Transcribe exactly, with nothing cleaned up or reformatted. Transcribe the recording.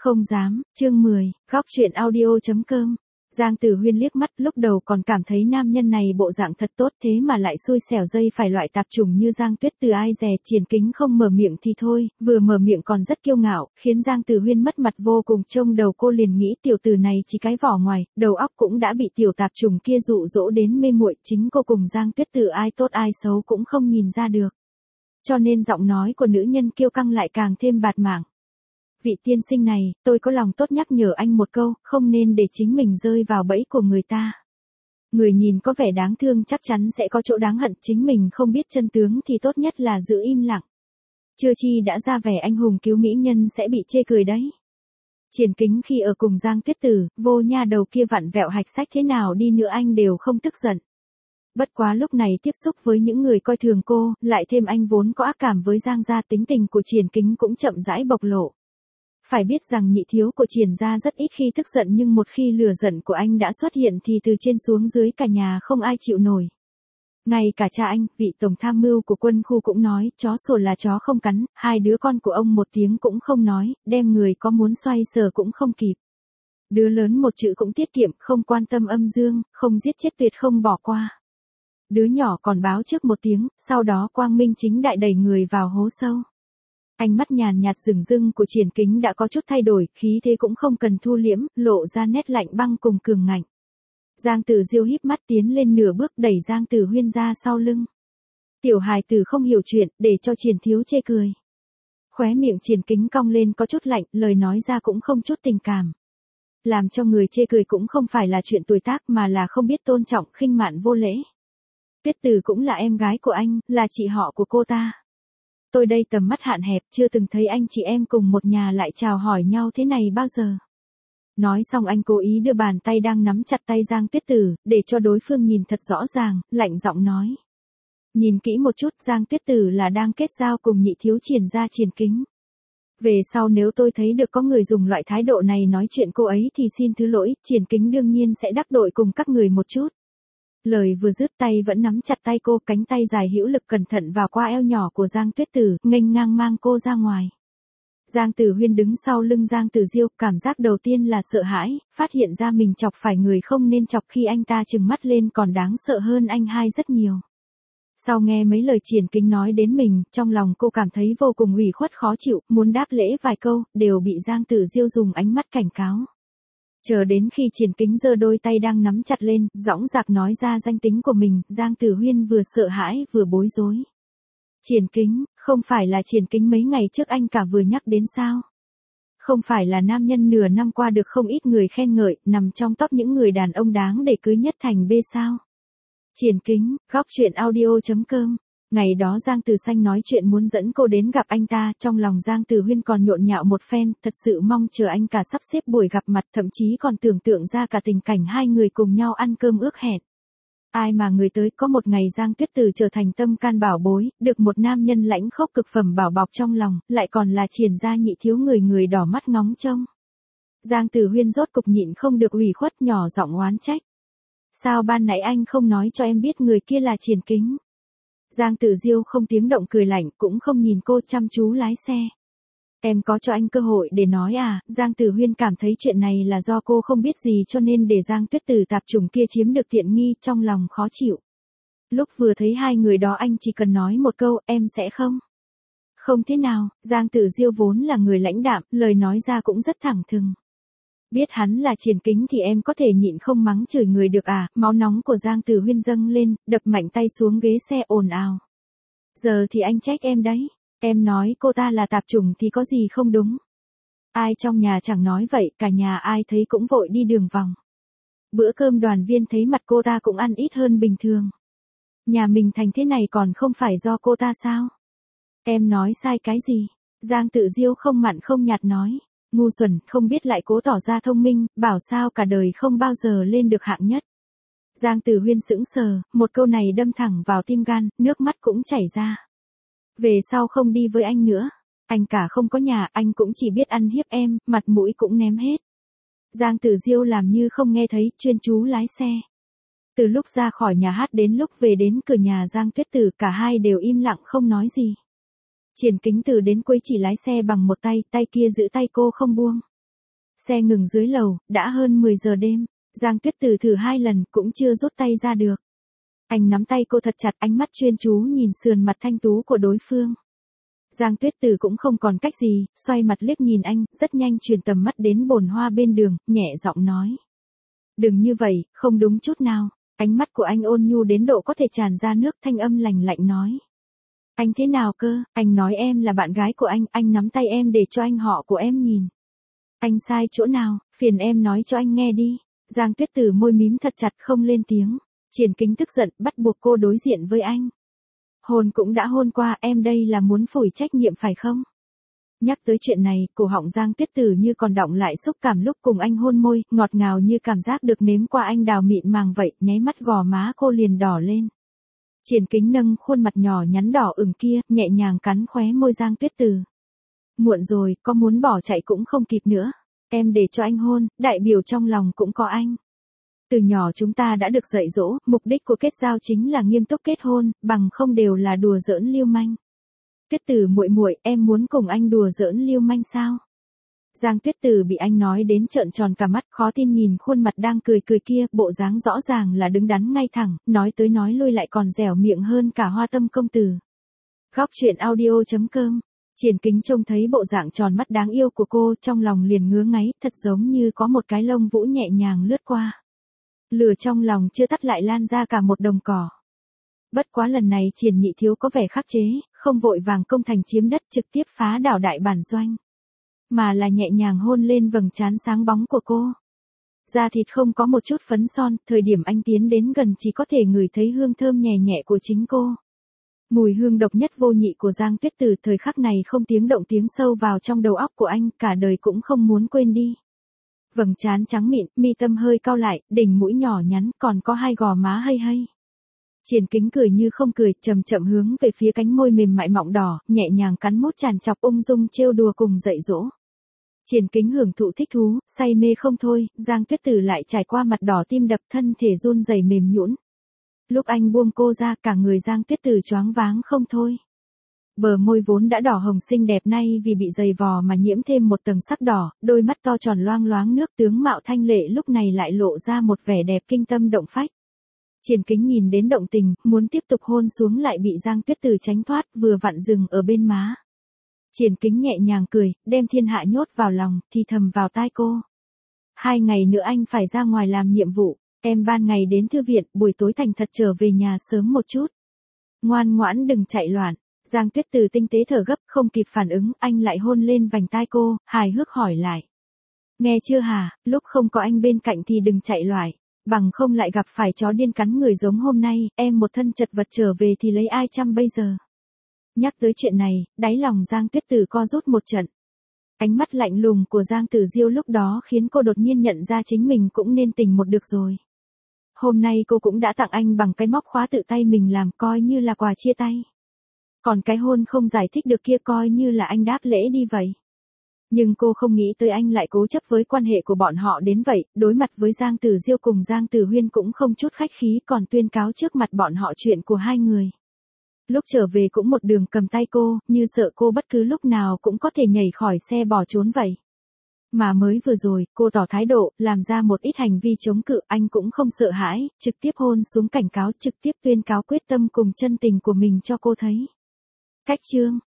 Không dám, chương mười, góc truyện audio.com. Giang Tử Huyên liếc mắt, lúc đầu còn cảm thấy nam nhân này bộ dạng thật tốt, thế mà lại xui xẻo dây phải loại tạp chủng như Giang Tuyết Từ ai dè. Triển Kính không mở miệng thì thôi, vừa mở miệng còn rất kiêu ngạo, khiến Giang Tử Huyên mất mặt vô cùng. Trông đầu cô liền nghĩ tiểu tử này chỉ cái vỏ ngoài, đầu óc cũng đã bị tiểu tạp chủng kia dụ dỗ đến mê muội. Chính cô cùng Giang Tuyết Từ ai tốt ai xấu cũng không nhìn ra được, cho nên giọng nói của nữ nhân kiêu căng lại càng thêm bạt mạng. Vị tiên sinh này, tôi có lòng tốt nhắc nhở anh một câu, không nên để chính mình rơi vào bẫy của người ta. Người nhìn có vẻ đáng thương chắc chắn sẽ có chỗ đáng hận, chính mình không biết chân tướng thì tốt nhất là giữ im lặng. Chưa chi đã ra vẻ anh hùng cứu mỹ nhân sẽ bị chê cười đấy. Triển Kính khi ở cùng Giang Tuyết Từ, vô nha đầu kia vặn vẹo hạch sách thế nào đi nữa anh đều không tức giận. Bất quá lúc này tiếp xúc với những người coi thường cô, lại thêm anh vốn có ác cảm với Giang gia, tính tình của Triển Kính cũng chậm rãi bộc lộ. Phải biết rằng nhị thiếu của Triển gia rất ít khi tức giận, nhưng một khi lửa giận của anh đã xuất hiện thì từ trên xuống dưới cả nhà không ai chịu nổi. Ngay cả cha anh, vị tổng tham mưu của quân khu cũng nói, chó sủa là chó không cắn, hai đứa con của ông một tiếng cũng không nói, đem người có muốn xoay sở cũng không kịp. Đứa lớn một chữ cũng tiết kiệm, không quan tâm âm dương, không giết chết tuyệt không bỏ qua. Đứa nhỏ còn báo trước một tiếng, sau đó quang minh chính đại đẩy người vào hố sâu. Ánh mắt nhàn nhạt rừng rưng của Triển Kính đã có chút thay đổi, khí thế cũng không cần thu liễm, lộ ra nét lạnh băng cùng cường ngạnh. Giang Tử Diêu híp mắt tiến lên nửa bước, đẩy Giang Tử Huyên ra sau lưng. Tiểu hài tử không hiểu chuyện, để cho Triển thiếu chê cười. Khóe miệng Triển Kính cong lên có chút lạnh, lời nói ra cũng không chút tình cảm. Làm cho người chê cười cũng không phải là chuyện tuổi tác mà là không biết tôn trọng, khinh mạn vô lễ. Tuyết Từ cũng là em gái của anh, là chị họ của cô ta. Tôi đây tầm mắt hạn hẹp, chưa từng thấy anh chị em cùng một nhà lại chào hỏi nhau thế này bao giờ. Nói xong anh cố ý đưa bàn tay đang nắm chặt tay Giang Tuyết Từ, để cho đối phương nhìn thật rõ ràng, lạnh giọng nói. Nhìn kỹ một chút, Giang Tuyết Từ là đang kết giao cùng nhị thiếu Triển gia Triển Kính. Về sau nếu tôi thấy được có người dùng loại thái độ này nói chuyện cô ấy thì xin thứ lỗi, Triển Kính đương nhiên sẽ đắc tội cùng các người một chút. Lời vừa dứt tay vẫn nắm chặt tay cô, cánh tay dài hữu lực cẩn thận vào qua eo nhỏ của Giang Tuyết Từ, nghênh ngang mang cô ra ngoài. Giang Tử Huyên đứng sau lưng Giang Tử Diêu, cảm giác đầu tiên là sợ hãi, phát hiện ra mình chọc phải người không nên chọc, khi anh ta trừng mắt lên còn đáng sợ hơn anh hai rất nhiều. Sau nghe mấy lời Triển Kính nói đến mình, trong lòng cô cảm thấy vô cùng ủy khuất khó chịu, muốn đáp lễ vài câu, đều bị Giang Tử Diêu dùng ánh mắt cảnh cáo. Chờ đến khi Triển Kính giơ đôi tay đang nắm chặt lên, dõng dạc nói ra danh tính của mình, Giang Tử Huyên vừa sợ hãi vừa bối rối. Triển Kính, không phải là Triển Kính mấy ngày trước anh cả vừa nhắc đến sao? Không phải là nam nhân nửa năm qua được không ít người khen ngợi, nằm trong top những người đàn ông đáng để cưới nhất thành bê sao? Triển Kính, góc truyện audio.com. Ngày đó Giang Tử Xanh nói chuyện muốn dẫn cô đến gặp anh ta, trong lòng Giang Tử Huyên còn nhộn nhạo một phen, thật sự mong chờ anh cả sắp xếp buổi gặp mặt, thậm chí còn tưởng tượng ra cả tình cảnh hai người cùng nhau ăn cơm ước hẹn. Ai mà người tới, có một ngày Giang Tuyết Từ trở thành tâm can bảo bối, được một nam nhân lãnh khốc cực phẩm bảo bọc trong lòng, lại còn là Triển gia nhị thiếu, người người đỏ mắt ngóng trông. Giang Tử Huyên rốt cục nhịn không được ủy khuất nhỏ giọng oán trách. Sao ban nãy anh không nói cho em biết người kia là Triển Kính? Giang Tử Diêu không tiếng động cười lạnh, cũng không nhìn cô, chăm chú lái xe. Em có cho anh cơ hội để nói à? Giang Tử Huyên cảm thấy chuyện này là do cô không biết gì cho nên để Giang Tuyết Từ tạp chủng kia chiếm được tiện nghi, trong lòng khó chịu. Lúc vừa thấy hai người đó anh chỉ cần nói một câu, em sẽ không. Không thế nào, Giang Tử Diêu vốn là người lãnh đạm, lời nói ra cũng rất thẳng thừng. Biết hắn là Triển Kính thì em có thể nhịn không mắng chửi người được à? Máu nóng của Giang Tử Huyên dâng lên, đập mạnh tay xuống ghế xe ồn ào. Giờ thì anh trách em đấy. Em nói cô ta là tạp chủng thì có gì không đúng. Ai trong nhà chẳng nói vậy, cả nhà ai thấy cũng vội đi đường vòng. Bữa cơm đoàn viên thấy mặt cô ta cũng ăn ít hơn bình thường. Nhà mình thành thế này còn không phải do cô ta sao? Em nói sai cái gì? Giang Tử Diêu không mặn không nhạt nói. Ngu xuẩn, không biết lại cố tỏ ra thông minh, bảo sao cả đời không bao giờ lên được hạng nhất. Giang Tử Huyên sững sờ, một câu này đâm thẳng vào tim gan, nước mắt cũng chảy ra. Về sau không đi với anh nữa. Anh cả không có nhà, anh cũng chỉ biết ăn hiếp em, mặt mũi cũng ném hết. Giang Tử Diêu làm như không nghe thấy, chuyên chú lái xe. Từ lúc ra khỏi nhà hát đến lúc về đến cửa nhà Giang Tuyết Từ, cả hai đều im lặng không nói gì. Triển Kính từ đến cuối chỉ lái xe bằng một tay, tay kia giữ tay cô không buông. Xe ngừng dưới lầu, đã hơn mười giờ đêm. Giang Tuyết Từ thử hai lần cũng chưa rút tay ra được. Anh nắm tay cô thật chặt, ánh mắt chuyên chú nhìn sườn mặt thanh tú của đối phương. Giang Tuyết Từ cũng không còn cách gì, xoay mặt liếc nhìn anh, rất nhanh chuyển tầm mắt đến bồn hoa bên đường, nhẹ giọng nói. Đừng như vậy, không đúng chút nào. Ánh mắt của anh ôn nhu đến độ có thể tràn ra nước, thanh âm lành lạnh nói. Anh thế nào cơ, anh nói em là bạn gái của anh, anh nắm tay em để cho anh họ của em nhìn. Anh sai chỗ nào, phiền em nói cho anh nghe đi. Giang Tuyết Từ môi mím thật chặt không lên tiếng. Triển Kính tức giận, bắt buộc cô đối diện với anh. Hôn cũng đã hôn qua, em đây là muốn phủi trách nhiệm phải không? Nhắc tới chuyện này, cổ họng Giang Tuyết Từ như còn đọng lại xúc cảm lúc cùng anh hôn môi, ngọt ngào như cảm giác được nếm qua anh đào mịn màng vậy, nháy mắt gò má cô liền đỏ lên. Triển Kính nâng khuôn mặt nhỏ nhắn đỏ ửng kia, nhẹ nhàng cắn khóe môi Giang Tuyết Từ. Muộn rồi, có muốn bỏ chạy cũng không kịp nữa. Em để cho anh hôn, đại biểu trong lòng cũng có anh. Từ nhỏ chúng ta đã được dạy dỗ, mục đích của kết giao chính là nghiêm túc kết hôn, bằng không đều là đùa giỡn lưu manh. Tuyết Từ muội muội, em muốn cùng anh đùa giỡn lưu manh sao? Giang Tuyết Từ bị anh nói đến trợn tròn cả mắt, khó tin nhìn khuôn mặt đang cười cười kia, bộ dáng rõ ràng là đứng đắn ngay thẳng, nói tới nói lui lại còn dẻo miệng hơn cả Hoa Tâm công tử. Góc truyện audio chấm com. Triển Kính trông thấy bộ dạng tròn mắt đáng yêu của cô, trong lòng liền ngứa ngáy, thật giống như có một cái lông vũ nhẹ nhàng lướt qua. Lửa trong lòng chưa tắt lại lan ra cả một đồng cỏ. Bất quá lần này Triển Nhị thiếu có vẻ khắc chế, không vội vàng công thành chiếm đất trực tiếp phá đảo đại bản doanh. Mà là nhẹ nhàng hôn lên vầng trán sáng bóng của cô. Da thịt không có một chút phấn son, thời điểm anh tiến đến gần chỉ có thể ngửi thấy hương thơm nhẹ nhẹ của chính cô. Mùi hương độc nhất vô nhị của Giang Tuyết Từ thời khắc này không tiếng động tiếng sâu vào trong đầu óc của anh, cả đời cũng không muốn quên đi. Vầng trán trắng mịn, mi tâm hơi cau lại, đỉnh mũi nhỏ nhắn, còn có hai gò má hay hay. Triển Kính cười như không cười, chậm chậm hướng về phía cánh môi mềm mại mọng đỏ, nhẹ nhàng cắn mút tràn chọc ung dung trêu đùa cùng dạy dỗ. Triển Kính hưởng thụ thích thú, say mê không thôi, Giang Tuyết Từ lại trải qua mặt đỏ tim đập, thân thể run rẩy mềm nhũn. Lúc anh buông cô ra, cả người Giang Tuyết Từ choáng váng không thôi. Bờ môi vốn đã đỏ hồng xinh đẹp nay vì bị dày vò mà nhiễm thêm một tầng sắc đỏ, đôi mắt to tròn loang loáng nước, tướng mạo thanh lệ lúc này lại lộ ra một vẻ đẹp kinh tâm động phách. Triển Kính nhìn đến động tình, muốn tiếp tục hôn xuống lại bị Giang Tuyết Từ tránh thoát, vừa vặn dừng ở bên má. Triển Kính nhẹ nhàng cười, đem thiên hạ nhốt vào lòng, thì thầm vào tai cô. Hai ngày nữa anh phải ra ngoài làm nhiệm vụ, em ban ngày đến thư viện, buổi tối thành thật trở về nhà sớm một chút. Ngoan ngoãn đừng chạy loạn. Giang Tuyết Từ tinh tế thở gấp, không kịp phản ứng, anh lại hôn lên vành tai cô, hài hước hỏi lại. Nghe chưa hả, lúc không có anh bên cạnh thì đừng chạy loạn, bằng không lại gặp phải chó điên cắn người giống hôm nay, em một thân chật vật trở về thì lấy ai chăm bây giờ. Nhắc tới chuyện này, đáy lòng Giang Tuyết Từ co rút một trận. Ánh mắt lạnh lùng của Giang Tử Diêu lúc đó khiến cô đột nhiên nhận ra chính mình cũng nên tỉnh một được rồi. Hôm nay cô cũng đã tặng anh bằng cái móc khóa tự tay mình làm, coi như là quà chia tay. Còn cái hôn không giải thích được kia coi như là anh đáp lễ đi vậy. Nhưng cô không nghĩ tới anh lại cố chấp với quan hệ của bọn họ đến vậy, đối mặt với Giang Tử Diêu cùng Giang Tử Huyên cũng không chút khách khí, còn tuyên cáo trước mặt bọn họ chuyện của hai người. Lúc trở về cũng một đường cầm tay cô, như sợ cô bất cứ lúc nào cũng có thể nhảy khỏi xe bỏ trốn vậy. Mà mới vừa rồi, cô tỏ thái độ, làm ra một ít hành vi chống cự, anh cũng không sợ hãi, trực tiếp hôn xuống cảnh cáo, trực tiếp tuyên cáo quyết tâm cùng chân tình của mình cho cô thấy. Cách chương